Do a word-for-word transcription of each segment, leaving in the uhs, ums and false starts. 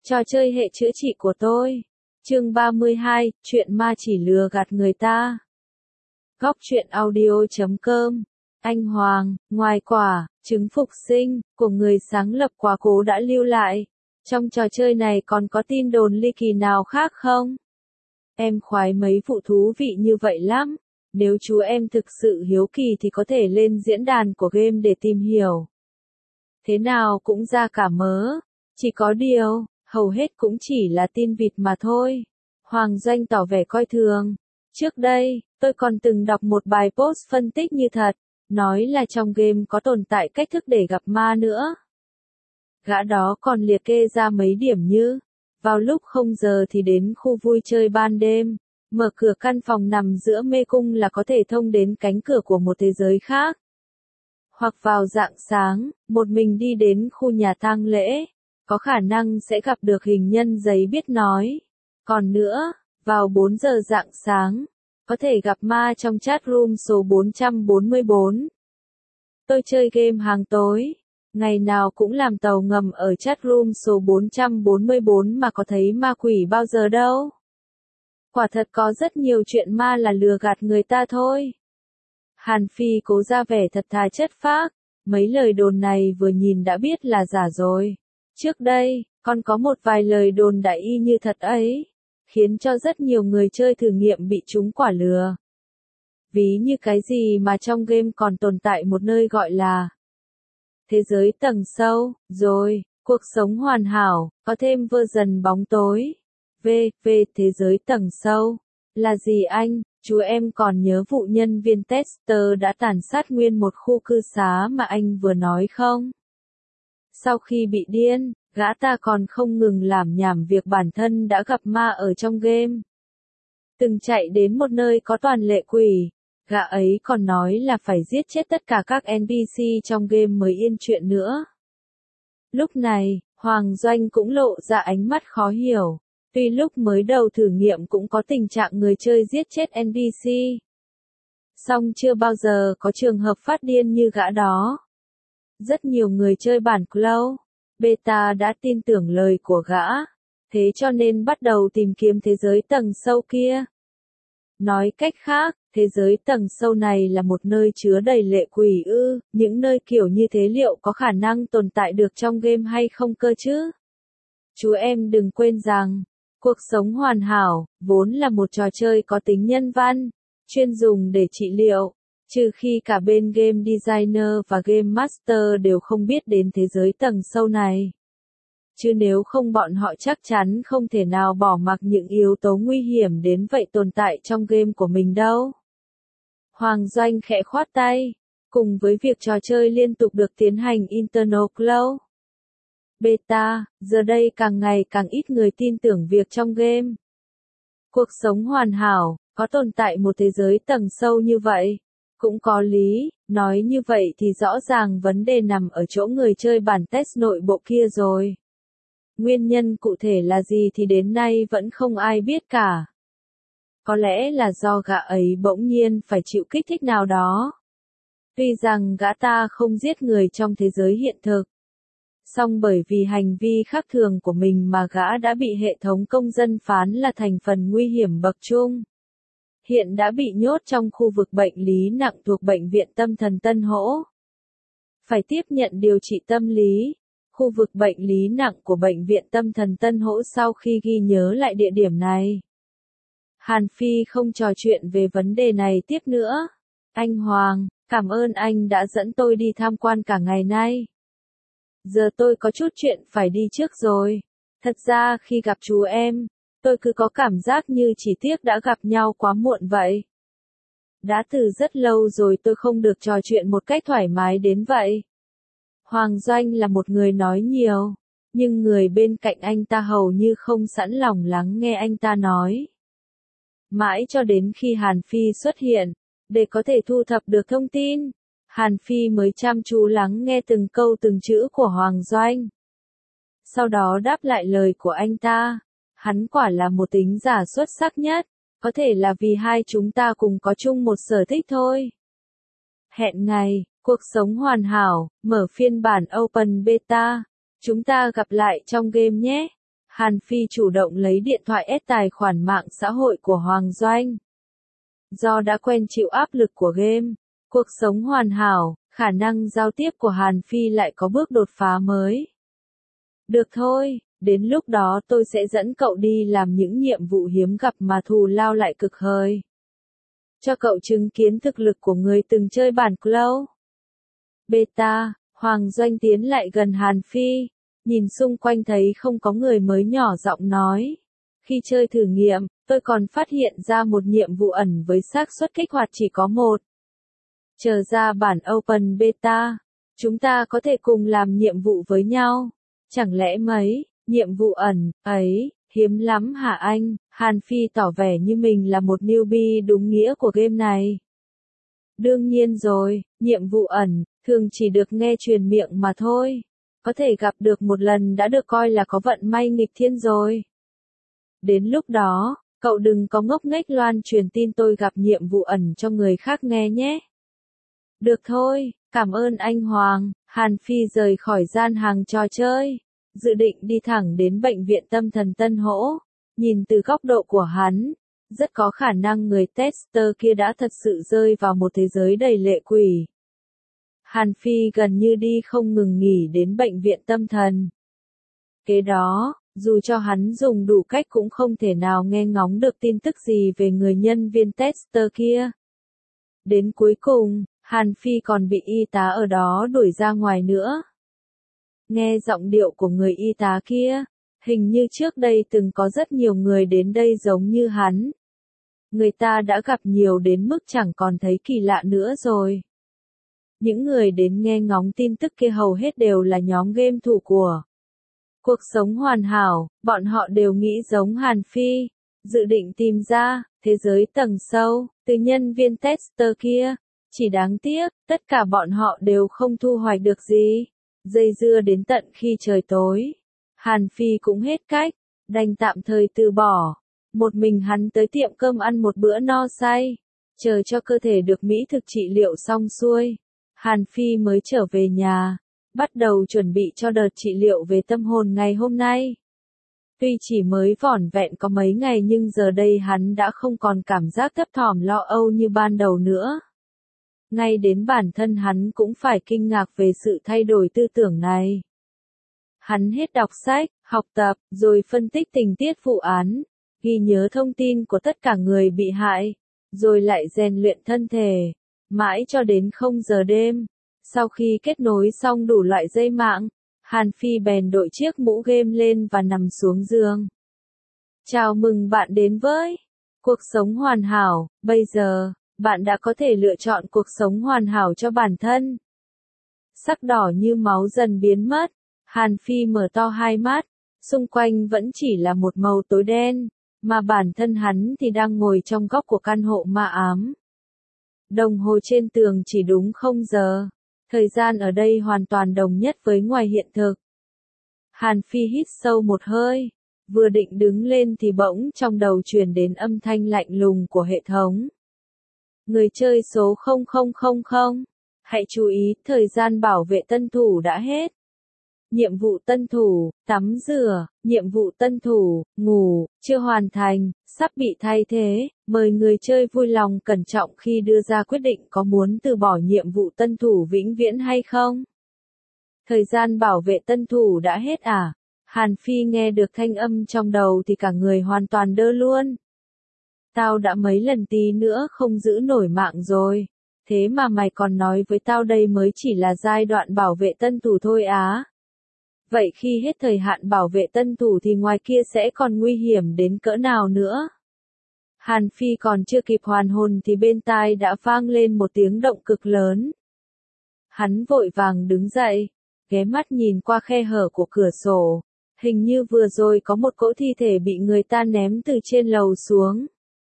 Trò chơi hệ chữa trị của tôi. Chương ba mươi hai, chuyện ma chỉ lừa gạt người ta. Góc truyện audio chấm com. Anh Hoàng, ngoài quả, trứng phục sinh, của người sáng lập quá cố đã lưu lại. Trong trò chơi này còn có tin đồn ly kỳ nào khác không? Em khoái mấy vụ thú vị như vậy lắm. Nếu chú em thực sự hiếu kỳ thì có thể lên diễn đàn của game để tìm hiểu. Thế nào cũng ra cả mớ. Chỉ có điều, hầu hết cũng chỉ là tin vịt mà thôi. Hoàng Doanh tỏ vẻ coi thường. Trước đây, tôi còn từng đọc một bài post phân tích như thật, nói là trong game có tồn tại cách thức để gặp ma nữa. Gã đó còn liệt kê ra mấy điểm như, vào lúc không giờ thì đến khu vui chơi ban đêm, mở cửa căn phòng nằm giữa mê cung là có thể thông đến cánh cửa của một thế giới khác. Hoặc vào rạng sáng, một mình đi đến khu nhà tang lễ, có khả năng sẽ gặp được hình nhân giấy biết nói. Còn nữa, vào bốn giờ rạng sáng, có thể gặp ma trong chat room số bốn trăm bốn mươi bốn. Tôi chơi game hàng tối, ngày nào cũng làm tàu ngầm ở chat room số bốn trăm bốn mươi bốn mà có thấy ma quỷ bao giờ đâu. Quả thật có rất nhiều chuyện ma là lừa gạt người ta thôi. Hàn Phi cố ra vẻ thật thà chất phác, mấy lời đồn này vừa nhìn đã biết là giả rồi. Trước đây, còn có một vài lời đồn đại y như thật ấy, khiến cho rất nhiều người chơi thử nghiệm bị trúng quả lừa. Ví như cái gì mà trong game còn tồn tại một nơi gọi là thế giới tầng sâu, rồi, cuộc sống hoàn hảo, có thêm version bóng tối. V, V, thế giới tầng sâu. Là gì anh? Chú em còn nhớ vụ nhân viên tester đã tàn sát nguyên một khu cư xá mà anh vừa nói không? Sau khi bị điên, gã ta còn không ngừng làm nhảm việc bản thân đã gặp ma ở trong game. Từng chạy đến một nơi có toàn lệ quỷ, gã ấy còn nói là phải giết chết tất cả các en pê xê trong game mới yên chuyện nữa. Lúc này, Hoàng Doanh cũng lộ ra ánh mắt khó hiểu. Tuy lúc mới đầu thử nghiệm cũng có tình trạng người chơi giết chết en pê xê. Song chưa bao giờ có trường hợp phát điên như gã đó. Rất nhiều người chơi bản Cloud, Beta đã tin tưởng lời của gã, thế cho nên bắt đầu tìm kiếm thế giới tầng sâu kia. Nói cách khác, thế giới tầng sâu này là một nơi chứa đầy lệ quỷ ư, những nơi kiểu như thế liệu có khả năng tồn tại được trong game hay không cơ chứ? Chú em đừng quên rằng, cuộc sống hoàn hảo, vốn là một trò chơi có tính nhân văn, chuyên dùng để trị liệu, trừ khi cả bên game designer và game master đều không biết đến thế giới tầng sâu này. Chứ nếu không bọn họ chắc chắn không thể nào bỏ mặc những yếu tố nguy hiểm đến vậy tồn tại trong game của mình đâu. Hoàng Doanh khẽ khoát tay, cùng với việc trò chơi liên tục được tiến hành internal cloud. Beta, giờ đây càng ngày càng ít người tin tưởng việc trong game. Cuộc sống hoàn hảo, có tồn tại một thế giới tầng sâu như vậy. Cũng có lý, nói như vậy thì rõ ràng vấn đề nằm ở chỗ người chơi bản test nội bộ kia rồi. Nguyên nhân cụ thể là gì thì đến nay vẫn không ai biết cả. Có lẽ là do gã ấy bỗng nhiên phải chịu kích thích nào đó. Tuy rằng gã ta không giết người trong thế giới hiện thực. Song bởi vì hành vi khác thường của mình mà gã đã bị hệ thống công dân phán là thành phần nguy hiểm bậc trung. Hiện đã bị nhốt trong khu vực bệnh lý nặng thuộc Bệnh viện Tâm thần Tân Hỗ. Phải tiếp nhận điều trị tâm lý. Khu vực bệnh lý nặng của Bệnh viện Tâm thần Tân Hỗ sau khi ghi nhớ lại địa điểm này. Hàn Phi không trò chuyện về vấn đề này tiếp nữa. Anh Hoàng, cảm ơn anh đã dẫn tôi đi tham quan cả ngày nay. Giờ tôi có chút chuyện phải đi trước rồi. Thật ra khi gặp chú em, tôi cứ có cảm giác như chỉ tiếc đã gặp nhau quá muộn vậy. Đã từ rất lâu rồi tôi không được trò chuyện một cách thoải mái đến vậy. Hoàng Doanh là một người nói nhiều, nhưng người bên cạnh anh ta hầu như không sẵn lòng lắng nghe anh ta nói. Mãi cho đến khi Hàn Phi xuất hiện, để có thể thu thập được thông tin, Hàn Phi mới chăm chú lắng nghe từng câu từng chữ của Hoàng Doanh. Sau đó đáp lại lời của anh ta. Hắn quả là một tính giả xuất sắc nhất, có thể là vì hai chúng ta cùng có chung một sở thích thôi. Hẹn ngày, cuộc sống hoàn hảo, mở phiên bản Open Beta. Chúng ta gặp lại trong game nhé. Hàn Phi chủ động lấy điện thoại ép tài khoản mạng xã hội của Hoàng Doanh. Do đã quen chịu áp lực của game, cuộc sống hoàn hảo, khả năng giao tiếp của Hàn Phi lại có bước đột phá mới. Được thôi, đến lúc đó tôi sẽ dẫn cậu đi làm những nhiệm vụ hiếm gặp mà thù lao lại cực hời. Cho cậu chứng kiến thực lực của người từng chơi bản Cloud. Beta, Hoàng Doanh tiến lại gần Hàn Phi, nhìn xung quanh thấy không có người mới nhỏ giọng nói. Khi chơi thử nghiệm, tôi còn phát hiện ra một nhiệm vụ ẩn với xác suất kích hoạt chỉ có một. Chờ ra bản Open Beta, chúng ta có thể cùng làm nhiệm vụ với nhau. Chẳng lẽ mấy, nhiệm vụ ẩn, ấy, hiếm lắm hả anh? Hàn Phi tỏ vẻ như mình là một newbie đúng nghĩa của game này. Đương nhiên rồi, nhiệm vụ ẩn, thường chỉ được nghe truyền miệng mà thôi. Có thể gặp được một lần đã được coi là có vận may nghịch thiên rồi. Đến lúc đó, cậu đừng có ngốc nghếch loan truyền tin tôi gặp nhiệm vụ ẩn cho người khác nghe nhé. Được thôi, cảm ơn anh Hoàng. Hàn Phi rời khỏi gian hàng trò chơi, dự định đi thẳng đến bệnh viện tâm thần Tân Hỗ. Nhìn từ góc độ của hắn, rất có khả năng người tester kia đã thật sự rơi vào một thế giới đầy lệ quỷ. Hàn Phi gần như đi không ngừng nghỉ đến bệnh viện tâm thần. Kế đó, dù cho hắn dùng đủ cách cũng không thể nào nghe ngóng được tin tức gì về người nhân viên tester kia. Đến cuối cùng, Hàn Phi còn bị y tá ở đó đuổi ra ngoài nữa. Nghe giọng điệu của người y tá kia, hình như trước đây từng có rất nhiều người đến đây giống như hắn. Người ta đã gặp nhiều đến mức chẳng còn thấy kỳ lạ nữa rồi. Những người đến nghe ngóng tin tức kia hầu hết đều là nhóm game thủ của cuộc sống hoàn hảo, bọn họ đều nghĩ giống Hàn Phi, dự định tìm ra thế giới tầng sâu từ nhân viên tester kia. Chỉ đáng tiếc, tất cả bọn họ đều không thu hoạch được gì. Dây dưa đến tận khi trời tối, Hàn Phi cũng hết cách, đành tạm thời từ bỏ. Một mình hắn tới tiệm cơm ăn một bữa no say, chờ cho cơ thể được mỹ thực trị liệu xong xuôi. Hàn Phi mới trở về nhà, bắt đầu chuẩn bị cho đợt trị liệu về tâm hồn ngày hôm nay. Tuy chỉ mới vỏn vẹn có mấy ngày nhưng giờ đây hắn đã không còn cảm giác thấp thỏm lo âu như ban đầu nữa. Ngay đến bản thân hắn cũng phải kinh ngạc về sự thay đổi tư tưởng này. Hắn hết đọc sách, học tập, rồi phân tích tình tiết vụ án, ghi nhớ thông tin của tất cả người bị hại, rồi lại rèn luyện thân thể, mãi cho đến không giờ đêm. Sau khi kết nối xong đủ loại dây mạng, Hàn Phi bèn đội chiếc mũ game lên và nằm xuống giường. Chào mừng bạn đến với cuộc sống hoàn hảo. Bây giờ, bạn đã có thể lựa chọn cuộc sống hoàn hảo cho bản thân. Sắc đỏ như máu dần biến mất. Hàn Phi mở to hai mắt, xung quanh vẫn chỉ là một màu tối đen, mà bản thân hắn thì đang ngồi trong góc của căn hộ ma ám. Đồng hồ trên tường chỉ đúng không giờ, thời gian ở đây hoàn toàn đồng nhất với ngoài hiện thực. Hàn Phi hít sâu một hơi, vừa định đứng lên thì bỗng trong đầu truyền đến âm thanh lạnh lùng của hệ thống. Người chơi số không không không không, hãy chú ý, thời gian bảo vệ tân thủ đã hết. Nhiệm vụ tân thủ, tắm rửa, nhiệm vụ tân thủ, ngủ, chưa hoàn thành, sắp bị thay thế, mời người chơi vui lòng cẩn trọng khi đưa ra quyết định có muốn từ bỏ nhiệm vụ tân thủ vĩnh viễn hay không. Thời gian bảo vệ tân thủ đã hết à? Hàn Phi nghe được thanh âm trong đầu thì cả người hoàn toàn đơ luôn. Tao đã mấy lần tí nữa không giữ nổi mạng rồi, thế mà mày còn nói với tao đây mới chỉ là giai đoạn bảo vệ tân thủ thôi á. Vậy khi hết thời hạn bảo vệ tân thủ thì ngoài kia sẽ còn nguy hiểm đến cỡ nào nữa? Hàn Phi còn chưa kịp hoàn hồn thì bên tai đã vang lên một tiếng động cực lớn. Hắn vội vàng đứng dậy, ghé mắt nhìn qua khe hở của cửa sổ, hình như vừa rồi có một cỗ thi thể bị người ta ném từ trên lầu xuống.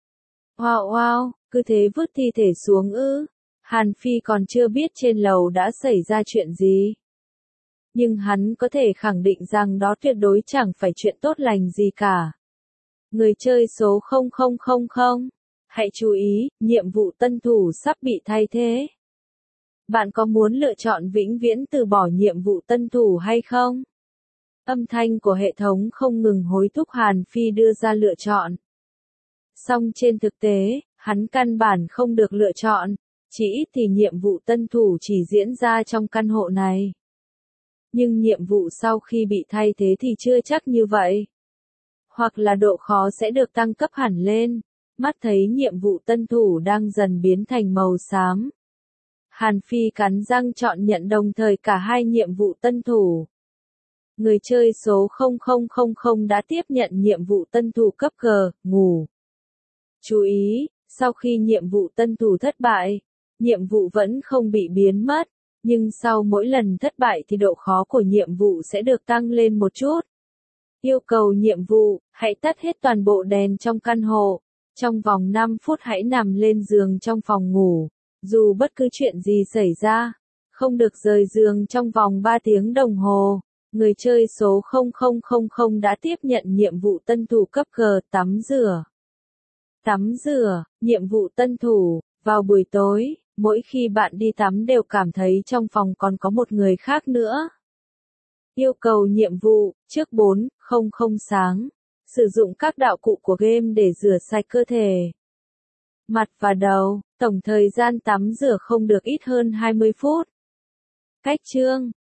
Wow wow, cứ thế vứt thi thể xuống ư? Hàn Phi còn chưa biết trên lầu đã xảy ra chuyện gì. Nhưng hắn có thể khẳng định rằng đó tuyệt đối chẳng phải chuyện tốt lành gì cả. Người chơi số không không không không, hãy chú ý, nhiệm vụ tân thủ sắp bị thay thế. Bạn có muốn lựa chọn vĩnh viễn từ bỏ nhiệm vụ tân thủ hay không? Âm thanh của hệ thống không ngừng hối thúc Hàn Phi đưa ra lựa chọn. Song trên thực tế, hắn căn bản không được lựa chọn, chỉ ít thì nhiệm vụ tân thủ chỉ diễn ra trong căn hộ này. Nhưng nhiệm vụ sau khi bị thay thế thì chưa chắc như vậy. Hoặc là độ khó sẽ được tăng cấp hẳn lên. Mắt thấy nhiệm vụ tân thủ đang dần biến thành màu xám. Hàn Phi cắn răng chọn nhận đồng thời cả hai nhiệm vụ tân thủ. Người chơi số không không không không đã tiếp nhận nhiệm vụ tân thủ cấp G, ngủ. Chú ý, sau khi nhiệm vụ tân thủ thất bại, nhiệm vụ vẫn không bị biến mất, nhưng sau mỗi lần thất bại thì độ khó của nhiệm vụ sẽ được tăng lên một chút. Yêu cầu nhiệm vụ, hãy tắt hết toàn bộ đèn trong căn hộ. Trong vòng năm phút hãy nằm lên giường trong phòng ngủ. Dù bất cứ chuyện gì xảy ra, không được rời giường trong vòng ba tiếng đồng hồ. Người chơi số không không không không đã tiếp nhận nhiệm vụ tân thủ cấp G, tắm rửa. Tắm rửa, nhiệm vụ tân thủ, vào buổi tối, mỗi khi bạn đi tắm đều cảm thấy trong phòng còn có một người khác nữa. Yêu cầu nhiệm vụ, trước bốn không không sáng. Sử dụng các đạo cụ của game để rửa sạch cơ thể, mặt và đầu, tổng thời gian tắm rửa không được ít hơn hai mươi phút. Cách chương,